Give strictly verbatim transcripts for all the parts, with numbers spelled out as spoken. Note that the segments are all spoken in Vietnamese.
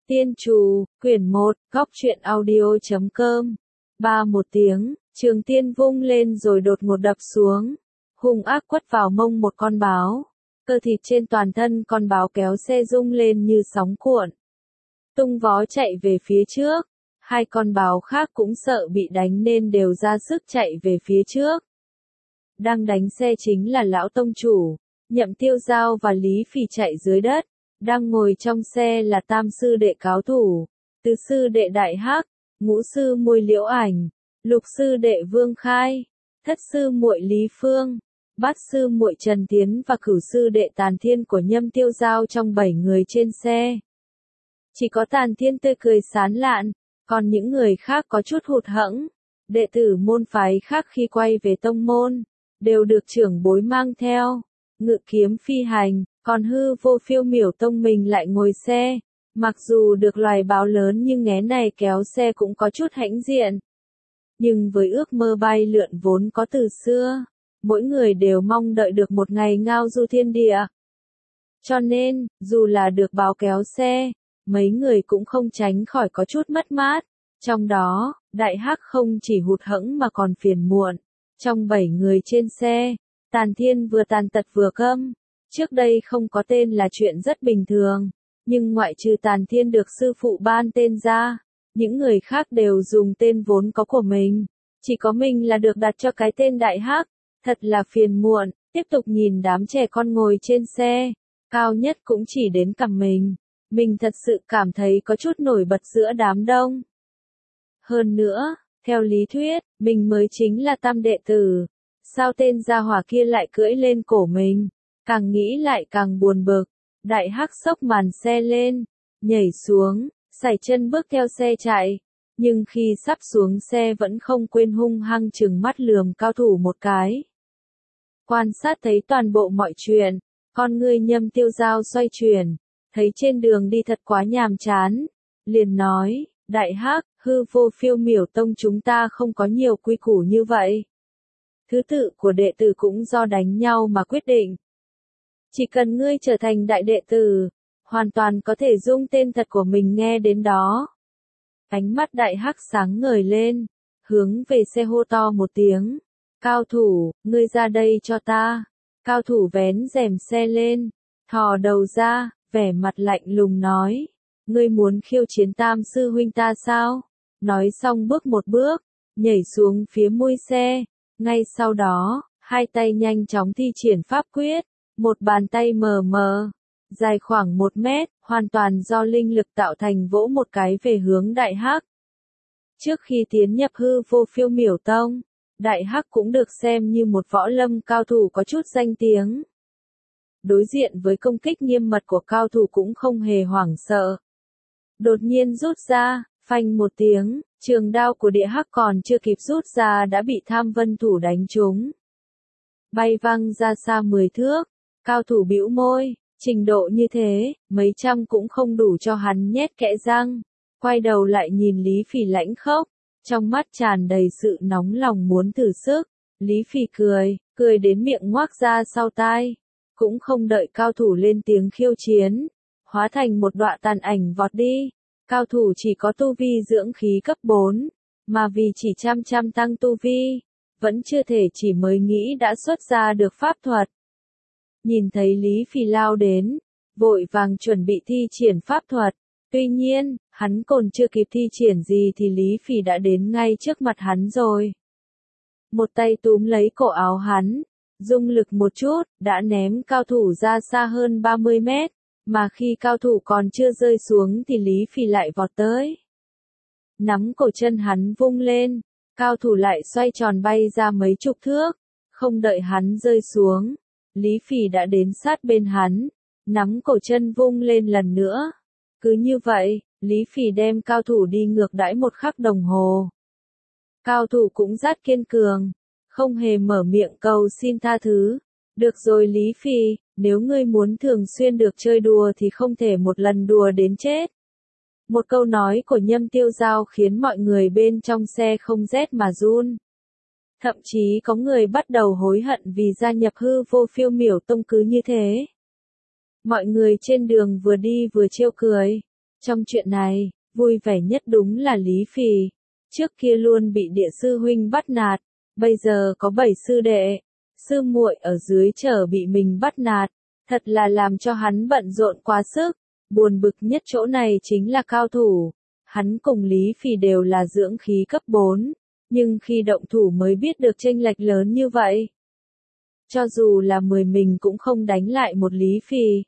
Tiên Trù, quyển một, góc truyện audio.com. Ba một tiếng, Trường Tiên vung lên rồi đột ngột đập xuống, hung ác quất vào mông một con báo. Cơ thịt trên toàn thân con báo kéo xe rung lên như sóng cuộn, tung vó chạy về phía trước. Hai con báo khác cũng sợ bị đánh nên đều ra sức chạy về phía trước. Đang đánh xe chính là lão tông chủ, Nhậm Tiêu Giao và Lý Phỉ chạy dưới đất. Đang ngồi trong xe là tam sư đệ Cáo Thủ, tứ sư đệ Đại Hắc, ngũ sư muội Liễu Ảnh, lục sư đệ Vương Khai, thất sư muội Lý Phương, bát sư muội Trần Tiến và cửu sư đệ Tàn Thiên của Nhâm Tiêu Giao trong bảy người trên xe. Chỉ có Tàn Thiên tươi cười sán lạn, còn những người khác có chút hụt hẫng. Đệ tử môn phái khác khi quay về tông môn, đều được trưởng bối mang theo, ngự kiếm phi hành. Còn hư vô phiêu miểu tông mình lại ngồi xe, mặc dù được loài báo lớn nhưng nghé này kéo xe cũng có chút hãnh diện. Nhưng với ước mơ bay lượn vốn có từ xưa, mỗi người đều mong đợi được một ngày ngao du thiên địa. Cho nên, dù là được báo kéo xe, mấy người cũng không tránh khỏi có chút mất mát. Trong đó, Đại Hắc không chỉ hụt hẫng mà còn phiền muộn. Trong bảy người trên xe, Tàn Thiên vừa tàn tật vừa câm. Trước đây không có tên là chuyện rất bình thường, nhưng ngoại trừ Tàn Thiên được sư phụ ban tên ra, những người khác đều dùng tên vốn có của mình. Chỉ có mình là được đặt cho cái tên Đại Hắc, thật là phiền muộn. Tiếp tục nhìn đám trẻ con ngồi trên xe, cao nhất cũng chỉ đến cằm mình. Mình thật sự cảm thấy có chút nổi bật giữa đám đông. Hơn nữa, theo lý thuyết, mình mới chính là tam đệ tử. Sao tên gia hỏa kia lại cưỡi lên cổ mình? Càng nghĩ lại càng buồn bực. Đại Hắc xốc màn xe lên, nhảy xuống, sải chân bước theo xe chạy. Nhưng khi sắp xuống xe vẫn không quên hung hăng trừng mắt lườm Cao Thủ một cái. Quan sát thấy toàn bộ mọi chuyện, con ngươi Nhâm Tiêu Giao xoay chuyển, thấy trên đường đi thật quá nhàm chán. Liền nói, Đại Hắc, hư vô phiêu miểu tông chúng ta không có nhiều quy củ như vậy. Thứ tự của đệ tử cũng do đánh nhau mà quyết định. Chỉ cần ngươi trở thành đại đệ tử, hoàn toàn có thể dung tên thật của mình nghe đến đó. Ánh mắt Đại Hắc sáng ngời lên, hướng về xe hô to một tiếng. Cao Thủ, ngươi ra đây cho ta. Cao Thủ vén rèm xe lên, thò đầu ra, vẻ mặt lạnh lùng nói. Ngươi muốn khiêu chiến tam sư huynh ta sao? Nói xong bước một bước, nhảy xuống phía mui xe. Ngay sau đó, hai tay nhanh chóng thi triển pháp quyết. Một bàn tay mờ mờ, dài khoảng một mét, hoàn toàn do linh lực tạo thành vỗ một cái về hướng Đại Hắc. Trước khi tiến nhập hư vô phiêu miểu tông, Đại Hắc cũng được xem như một võ lâm cao thủ có chút danh tiếng. Đối diện với công kích nghiêm mật của cao thủ cũng không hề hoảng sợ. Đột nhiên rút ra, phanh một tiếng, trường đao của Địa Hắc còn chưa kịp rút ra đã bị Tham Vân Thủ đánh trúng. Bay văng ra xa mười thước. Cao Thủ bĩu môi, trình độ như thế, mấy trăm cũng không đủ cho hắn nhét kẽ răng. Quay đầu lại nhìn Lý Phỉ lãnh khốc, trong mắt tràn đầy sự nóng lòng muốn thử sức. Lý Phỉ cười, cười đến miệng ngoác ra sau tai. Cũng không đợi Cao Thủ lên tiếng khiêu chiến, hóa thành một đọa tàn ảnh vọt đi. Cao Thủ chỉ có tu vi dưỡng khí cấp bốn, mà vì chỉ chăm chăm tăng tu vi, vẫn chưa thể chỉ mới nghĩ đã xuất ra được pháp thuật. Nhìn thấy Lý Phỉ lao đến, vội vàng chuẩn bị thi triển pháp thuật. Tuy nhiên, hắn còn chưa kịp thi triển gì thì Lý Phỉ đã đến ngay trước mặt hắn rồi. Một tay túm lấy cổ áo hắn, dùng lực một chút, đã ném Cao Thủ ra xa hơn ba mươi mét, mà khi Cao Thủ còn chưa rơi xuống thì Lý Phỉ lại vọt tới. Nắm cổ chân hắn vung lên, Cao Thủ lại xoay tròn bay ra mấy chục thước, không đợi hắn rơi xuống. Lý Phỉ đã đến sát bên hắn, nắm cổ chân vung lên lần nữa. Cứ như vậy, Lý Phỉ đem Cao Thủ đi ngược đãi một khắc đồng hồ. Cao Thủ cũng rất kiên cường, không hề mở miệng cầu xin tha thứ. Được rồi Lý Phỉ, nếu ngươi muốn thường xuyên được chơi đùa thì không thể một lần đùa đến chết. Một câu nói của Nhâm Tiêu Giao khiến mọi người bên trong xe không rét mà run. Thậm chí có người bắt đầu hối hận vì gia nhập hư vô phiêu miểu tông cứ như thế. Mọi người trên đường vừa đi vừa trêu cười. Trong chuyện này, vui vẻ nhất đúng là Lý Phì. Trước kia luôn bị địa sư huynh bắt nạt, bây giờ có bảy sư đệ, sư muội ở dưới chờ bị mình bắt nạt, thật là làm cho hắn bận rộn quá sức. Buồn bực nhất chỗ này chính là cao thủ. Hắn cùng Lý Phì đều là dưỡng khí cấp bốn, nhưng khi động thủ mới biết được chênh lệch lớn như vậy. Cho dù là mười mình cũng không đánh lại một Lý Phì.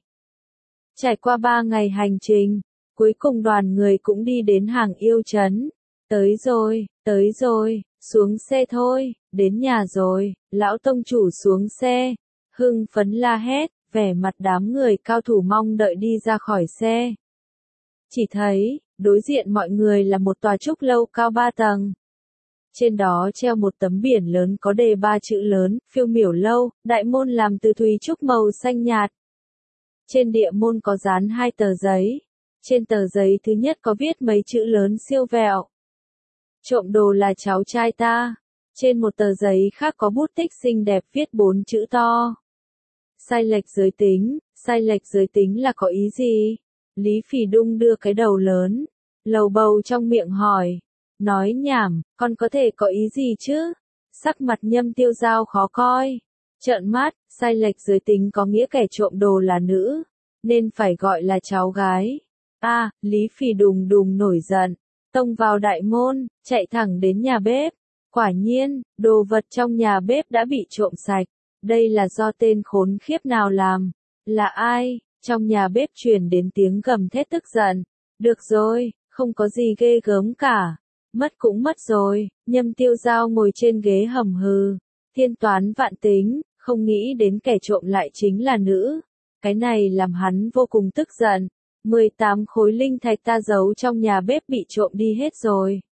Trải qua ba ngày hành trình, cuối cùng đoàn người cũng đi đến Hàng Yêu Trấn. Tới rồi, tới rồi, xuống xe thôi, đến nhà rồi, lão tông chủ xuống xe, hưng phấn la hét, vẻ mặt đám người cao thủ mong đợi đi ra khỏi xe. Chỉ thấy, đối diện mọi người là một tòa trúc lâu cao ba tầng. Trên đó treo một tấm biển lớn có đề ba chữ lớn, Phiêu Miểu Lâu, đại môn làm từ thùy trúc màu xanh nhạt. Trên địa môn có dán hai tờ giấy. Trên tờ giấy thứ nhất có viết mấy chữ lớn siêu vẹo. Trộm đồ là cháu trai ta. Trên một tờ giấy khác có bút tích xinh đẹp viết bốn chữ to. Sai lệch giới tính, sai lệch giới tính là có ý gì? Lý Phì đung đưa cái đầu lớn, lầu bầu trong miệng hỏi. Nói nhảm, con có thể có ý gì chứ? Sắc mặt Nhâm Tiêu Giao khó coi. Trợn mắt, sai lệch giới tính có nghĩa kẻ trộm đồ là nữ, nên phải gọi là cháu gái. A, à, Lý Phì đùng đùng nổi giận, tông vào đại môn, chạy thẳng đến nhà bếp. Quả nhiên, đồ vật trong nhà bếp đã bị trộm sạch. Đây là do tên khốn khiếp nào làm? Là ai? Trong nhà bếp truyền đến tiếng gầm thét tức giận. Được rồi, không có gì ghê gớm cả. Mất cũng mất rồi. Nhâm Tiêu Giao ngồi trên ghế hầm hừ. Thiên toán vạn tính, không nghĩ đến kẻ trộm lại chính là nữ. Cái này làm hắn vô cùng tức giận. mười tám khối linh thạch ta giấu trong nhà bếp bị trộm đi hết rồi.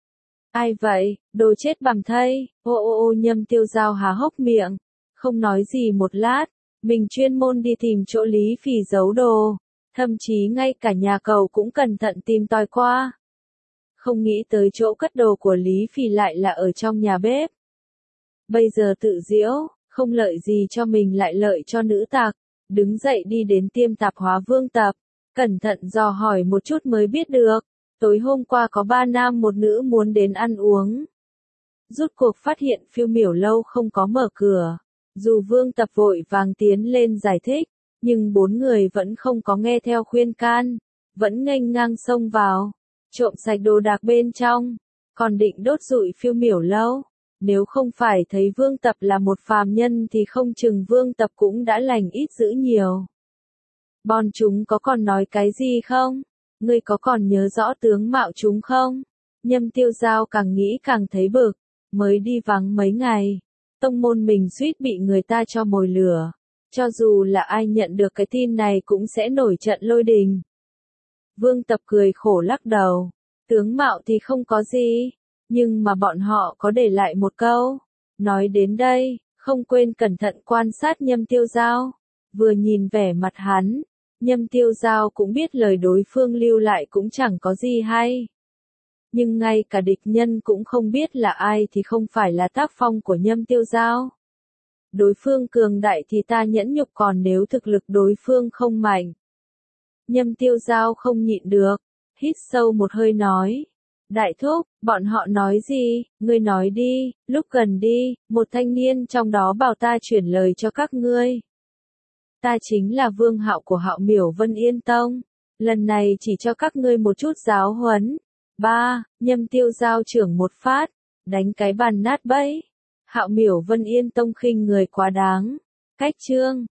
Ai vậy, đồ chết bằm thây, ô ô ô Nhâm Tiêu Giao há hốc miệng, không nói gì một lát, mình chuyên môn đi tìm chỗ Lý Phì giấu đồ, thậm chí ngay cả nhà cầu cũng cẩn thận tìm tòi qua. Không nghĩ tới chỗ cất đồ của Lý Phì lại là ở trong nhà bếp. Bây giờ tự giễu, không lợi gì cho mình lại lợi cho nữ tặc, đứng dậy đi đến Tiêm Tạp Hóa Vương tập, cẩn thận dò hỏi một chút mới biết được. Tối hôm qua có ba nam một nữ muốn đến ăn uống. Rút cuộc phát hiện Phiêu Miểu Lâu không có mở cửa. Dù Vương Tập vội vàng tiến lên giải thích, nhưng bốn người vẫn không có nghe theo khuyên can, vẫn nghênh ngang xông vào, trộm sạch đồ đạc bên trong, còn định đốt rụi Phiêu Miểu Lâu. Nếu không phải thấy Vương Tập là một phàm nhân thì không chừng Vương Tập cũng đã lành ít dữ nhiều. Bọn chúng có còn nói cái gì không? Ngươi có còn nhớ rõ tướng mạo chúng không? Nhâm Tiêu Giao càng nghĩ càng thấy bực, mới đi vắng mấy ngày. Tông môn mình suýt bị người ta cho mồi lửa. Cho dù là ai nhận được cái tin này cũng sẽ nổi trận lôi đình. Vương Tập cười khổ lắc đầu. Tướng mạo thì không có gì. Nhưng mà bọn họ có để lại một câu. Nói đến đây, không quên cẩn thận quan sát Nhâm Tiêu Giao. Vừa nhìn vẻ mặt hắn, Nhâm Tiêu Giao cũng biết lời đối phương lưu lại cũng chẳng có gì hay. Nhưng ngay cả địch nhân cũng không biết là ai thì không phải là tác phong của Nhâm Tiêu Giao. Đối phương cường đại thì ta nhẫn nhục, còn nếu thực lực đối phương không mạnh. Nhâm Tiêu Giao không nhịn được, hít sâu một hơi nói. Đại thúc, bọn họ nói gì, ngươi nói đi, lúc gần đi, một thanh niên trong đó bảo ta chuyển lời cho các ngươi. Ta chính là Vương Hạo của Hạo Miểu Vân Yên Tông, lần này chỉ cho các ngươi một chút giáo huấn. Ba, Nhâm Tiêu Giao trưởng một phát, đánh cái bàn nát bẫy. Hạo Miểu Vân Yên Tông khinh người quá đáng. Cách chương